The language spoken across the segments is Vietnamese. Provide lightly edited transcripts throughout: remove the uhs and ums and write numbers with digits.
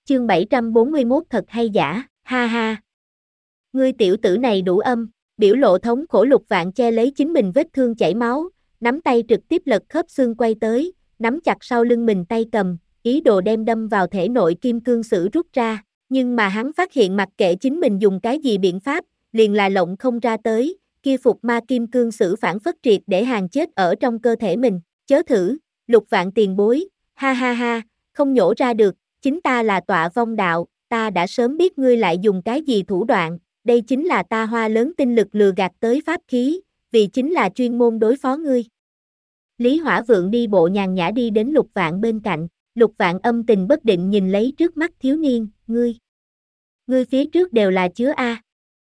Chương 741 thật hay giả, ha ha. Ngươi tiểu tử này đủ âm, biểu lộ thống khổ Lục Vạn che lấy chính mình vết thương chảy máu, nắm tay trực tiếp lật khớp xương quay tới, nắm chặt sau lưng mình tay cầm, ý đồ đem đâm vào thể nội kim cương sử rút ra, nhưng mà hắn phát hiện mặc kệ chính mình dùng cái gì biện pháp, liền là lộng không ra tới, kia phục ma kim cương sử phản phất triệt để hàng chết ở trong cơ thể mình, chớ thử, Lục Vạn tiền bối, ha ha ha, không nhổ ra được, chính ta là Tọa Vong Đạo, ta đã sớm biết ngươi lại dùng cái gì thủ đoạn, đây chính là ta hoa lớn tinh lực lừa gạt tới pháp khí, vì chính là chuyên môn đối phó ngươi. Lý Hỏa Vượng đi bộ nhàn nhã đi đến Lục Vạn bên cạnh, Lục Vạn âm tình bất định nhìn lấy trước mắt thiếu niên, ngươi phía trước đều là chứa A.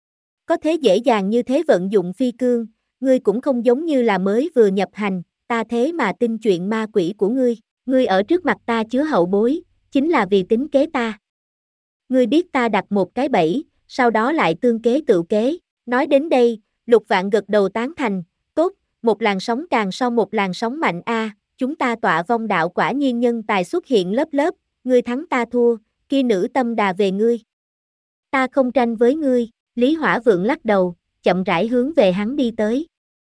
Có thế dễ dàng như thế vận dụng phi cương, ngươi cũng không giống như là mới vừa nhập hành, ta thế mà tin chuyện ma quỷ của ngươi ở trước mặt ta chứa hậu bối, chính là vì tính kế ta. Ngươi biết ta đặt một cái bẫy, sau đó lại tương kế tự kế, nói đến đây, Lục Vạn gật đầu tán thành, tốt, một làn sóng càng sau một làn sóng mạnh a, chúng ta Tọa Vong Đạo quả nhiên nhân tài xuất hiện lớp lớp, ngươi thắng ta thua, kia nữ tâm đà về ngươi. Ta không tranh với ngươi, Lý Hỏa Vượng lắc đầu, chậm rãi hướng về hắn đi tới.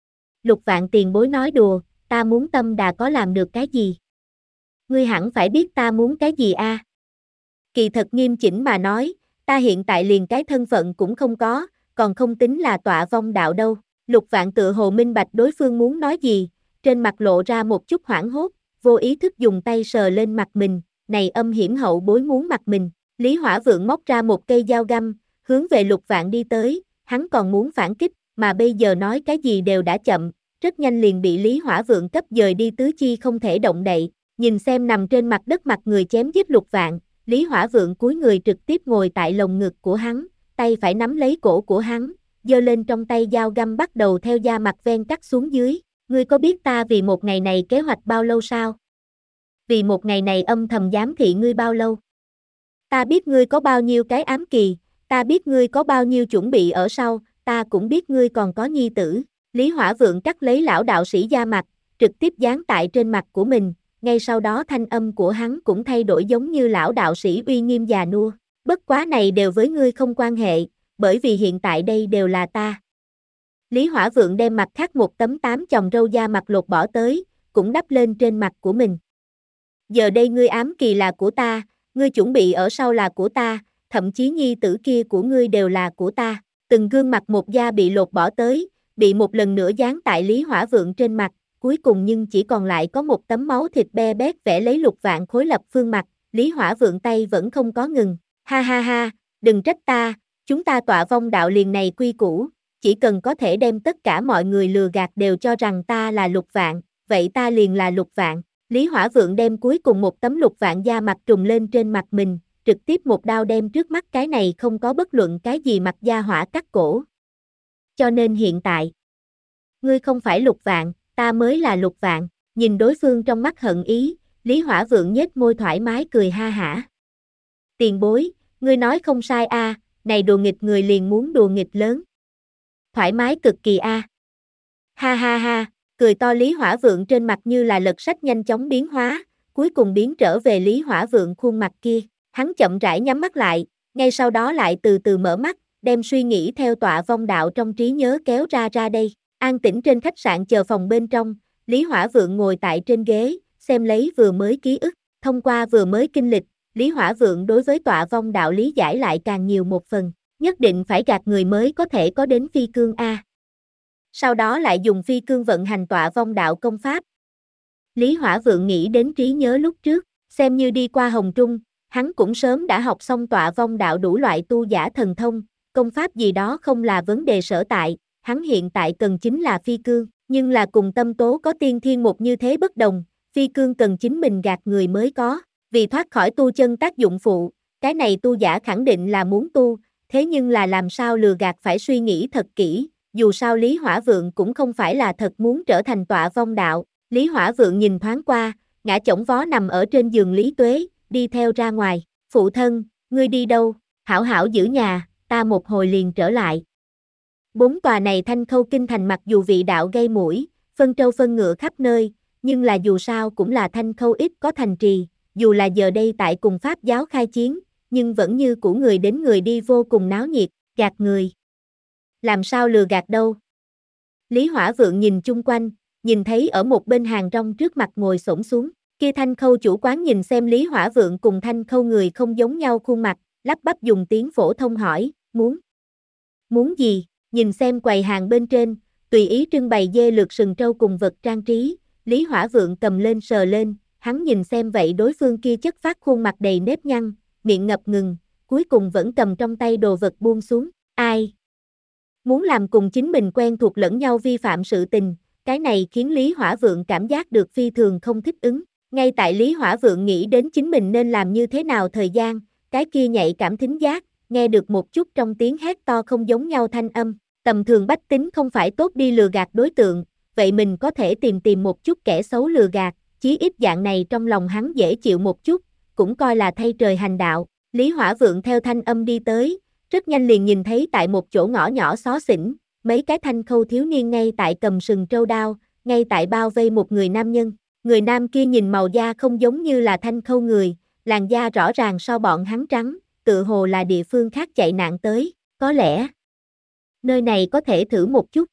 Lục Vạn tiền bối nói đùa, ta muốn tâm đà có làm được cái gì? Ngươi hẳn phải biết ta muốn cái gì a? Kỳ thật nghiêm chỉnh mà nói, ta hiện tại liền cái thân phận cũng không có, còn không tính là Tọa Vong Đạo đâu. Lục Vạn tự hồ minh bạch đối phương muốn nói gì, trên mặt lộ ra một chút hoảng hốt, vô ý thức dùng tay sờ lên mặt mình, này âm hiểm hậu bối muốn mặt mình. Lý Hỏa Vượng móc ra một cây dao găm, hướng về Lục Vạn đi tới, hắn còn muốn phản kích, mà bây giờ nói cái gì đều đã chậm, rất nhanh liền bị Lý Hỏa Vượng cấp dời đi tứ chi không thể động đậy, nhìn xem nằm trên mặt đất mặt người chém giết Lục Vạn, Lý Hỏa Vượng cúi người trực tiếp ngồi tại lồng ngực của hắn, tay phải nắm lấy cổ của hắn, giơ lên trong tay dao găm bắt đầu theo da mặt ven cắt xuống dưới, ngươi có biết ta vì một ngày này kế hoạch bao lâu sao? Vì một ngày này âm thầm giám thị ngươi bao lâu? Ta biết ngươi có bao nhiêu cái ám kỳ, ta biết ngươi có bao nhiêu chuẩn bị ở sau, ta cũng biết ngươi còn có nhi tử. Lý Hỏa Vượng cắt lấy lão đạo sĩ da mặt, trực tiếp dán tại trên mặt của mình, ngay sau đó thanh âm của hắn cũng thay đổi giống như lão đạo sĩ uy nghiêm già nua. Bất quá này đều với ngươi không quan hệ, bởi vì hiện tại đây đều là ta. Lý Hỏa Vượng đem mặt khác một tấm 8 chòm râu da mặt lột bỏ tới, cũng đắp lên trên mặt của mình. Giờ đây ngươi ám kỳ là của ta, ngươi chuẩn bị ở sau là của ta, thậm chí nhi tử kia của ngươi đều là của ta. Từng gương mặt một da bị lột bỏ tới, bị một lần nữa dán tại Lý Hỏa Vượng trên mặt, cuối cùng nhưng chỉ còn lại có một tấm máu thịt be bét vẽ lấy Lục Vạn khối lập phương mặt, Lý Hỏa Vượng tay vẫn không có ngừng. Ha ha ha, đừng trách ta, chúng ta Tọa Vong Đạo liền này quy củ, chỉ cần có thể đem tất cả mọi người lừa gạt đều cho rằng ta là Lục Vạn, vậy ta liền là Lục Vạn. Lý Hỏa Vượng đem cuối cùng một tấm Lục Vạn da mặt trùng lên trên mặt mình, trực tiếp một đao đem trước mắt cái này không có bất luận cái gì mặt da hỏa cắt cổ. Cho nên hiện tại, ngươi không phải Lục Vạn, ta mới là Lục Vạn. Nhìn đối phương trong mắt hận ý, Lý Hỏa Vượng nhếch môi thoải mái cười ha hả. Tiền bối, ngươi nói không sai a, này đùa nghịch người liền muốn đùa nghịch lớn. Thoải mái cực kỳ a. Ha ha ha, cười to Lý Hỏa Vượng trên mặt như là lật sách nhanh chóng biến hóa, cuối cùng biến trở về Lý Hỏa Vượng khuôn mặt kia. Hắn chậm rãi nhắm mắt lại, ngay sau đó lại từ từ mở mắt, đem suy nghĩ theo Tọa Vong Đạo trong trí nhớ kéo ra đây. An tĩnh trên khách sạn chờ phòng bên trong, Lý Hỏa Vượng ngồi tại trên ghế, xem lấy vừa mới ký ức, thông qua vừa mới kinh lịch, Lý Hỏa Vượng đối với Tọa Vong Đạo lý giải lại càng nhiều một phần, nhất định phải gạt người mới có thể có đến phi cương A. Sau đó lại dùng phi cương vận hành Tọa Vong Đạo công pháp. Lý Hỏa Vượng nghĩ đến trí nhớ lúc trước, xem như đi qua Hồng Trung, hắn cũng sớm đã học xong Tọa Vong Đạo đủ loại tu giả thần thông, công pháp gì đó không là vấn đề sở tại, hắn hiện tại cần chính là phi cương, nhưng là cùng tâm tố có tiên thiên một như thế bất đồng, phi cương cần chính mình gạt người mới có, vì thoát khỏi tu chân tác dụng phụ, cái này tu giả khẳng định là muốn tu, thế nhưng là làm sao lừa gạt phải suy nghĩ thật kỹ, dù sao Lý Hỏa Vượng cũng không phải là thật muốn trở thành Tọa Vong Đạo. Lý Hỏa Vượng nhìn thoáng qua, ngã chổng vó nằm ở trên giường Lý Tuế, đi theo ra ngoài, phụ thân, ngươi đi đâu, hảo hảo giữ nhà, ta một hồi liền trở lại. 4 tòa này Thanh Khâu kinh thành mặc dù vị đạo gây mũi, phân trâu phân ngựa khắp nơi, nhưng là dù sao cũng là Thanh Khâu ít có thành trì, dù là giờ đây tại cùng Pháp giáo khai chiến, nhưng vẫn như cũ người đến người đi vô cùng náo nhiệt, gạt người. Làm sao lừa gạt đâu? Lý Hỏa Vượng nhìn chung quanh, nhìn thấy ở một bên hàng rong trước mặt ngồi xổm xuống, kia Thanh Khâu chủ quán nhìn xem Lý Hỏa Vượng cùng Thanh Khâu người không giống nhau khuôn mặt, lắp bắp dùng tiếng phổ thông hỏi, muốn gì? Nhìn xem quầy hàng bên trên, tùy ý trưng bày dê lược sừng trâu cùng vật trang trí, Lý Hỏa Vượng cầm lên sờ lên, hắn nhìn xem vậy đối phương kia chất phác khuôn mặt đầy nếp nhăn, miệng ngập ngừng, cuối cùng vẫn cầm trong tay đồ vật buông xuống, ai? Muốn làm cùng chính mình quen thuộc lẫn nhau vi phạm sự tình, cái này khiến Lý Hỏa Vượng cảm giác được phi thường không thích ứng. Ngay tại Lý Hỏa Vượng nghĩ đến chính mình nên làm như thế nào thời gian, cái kia nhạy cảm thính giác, nghe được một chút trong tiếng hét to không giống nhau thanh âm, tầm thường bách tính không phải tốt đi lừa gạt đối tượng, vậy mình có thể tìm một chút kẻ xấu lừa gạt, chí ít dạng này trong lòng hắn dễ chịu một chút, cũng coi là thay trời hành đạo. Lý Hỏa Vượng theo thanh âm đi tới, rất nhanh liền nhìn thấy tại một chỗ ngõ nhỏ xó xỉnh, mấy cái Thanh Khâu thiếu niên ngay tại cầm sừng trâu đao, ngay tại bao vây một người nam nhân. Người nam kia nhìn màu da không giống như là Thanh Khâu người, làn da rõ ràng so bọn hắn trắng, tự hồ là địa phương khác chạy nạn tới, có lẽ nơi này có thể thử một chút.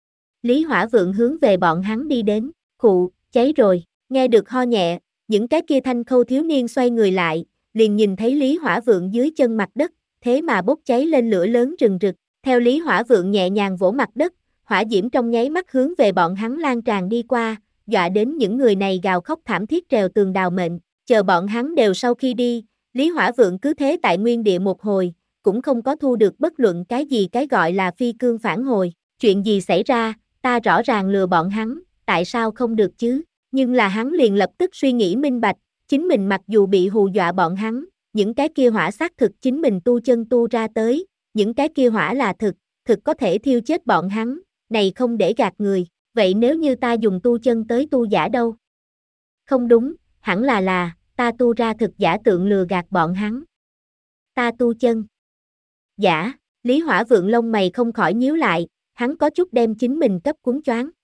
Lý Hỏa Vượng hướng về bọn hắn đi đến, khụ, cháy rồi, nghe được ho nhẹ, những cái kia Thanh Khâu thiếu niên xoay người lại, liền nhìn thấy Lý Hỏa Vượng dưới chân mặt đất, thế mà bốc cháy lên lửa lớn rừng rực, theo Lý Hỏa Vượng nhẹ nhàng vỗ mặt đất, hỏa diễm trong nháy mắt hướng về bọn hắn lan tràn đi qua, dọa đến những người này gào khóc thảm thiết trèo tường đào mệnh, chờ bọn hắn đều sau khi đi, Lý Hỏa Vượng cứ thế tại nguyên địa một hồi, cũng không có thu được bất luận cái gì cái gọi là phi cương phản hồi, chuyện gì xảy ra, ta rõ ràng lừa bọn hắn, tại sao không được chứ, nhưng là hắn liền lập tức suy nghĩ minh bạch, chính mình mặc dù bị hù dọa bọn hắn, những cái kia hỏa xác thực chính mình tu chân tu ra tới, những cái kia hỏa là thực có thể thiêu chết bọn hắn, này không để gạt người, vậy nếu như ta dùng tu chân tới tu giả đâu? Không đúng, hẳn là, ta tu ra thực giả tượng lừa gạt bọn hắn. Ta tu chân. Giả, Lý Hỏa Vượng lông mày không khỏi nhíu lại, hắn có chút đem chính mình cấp cuốn choáng,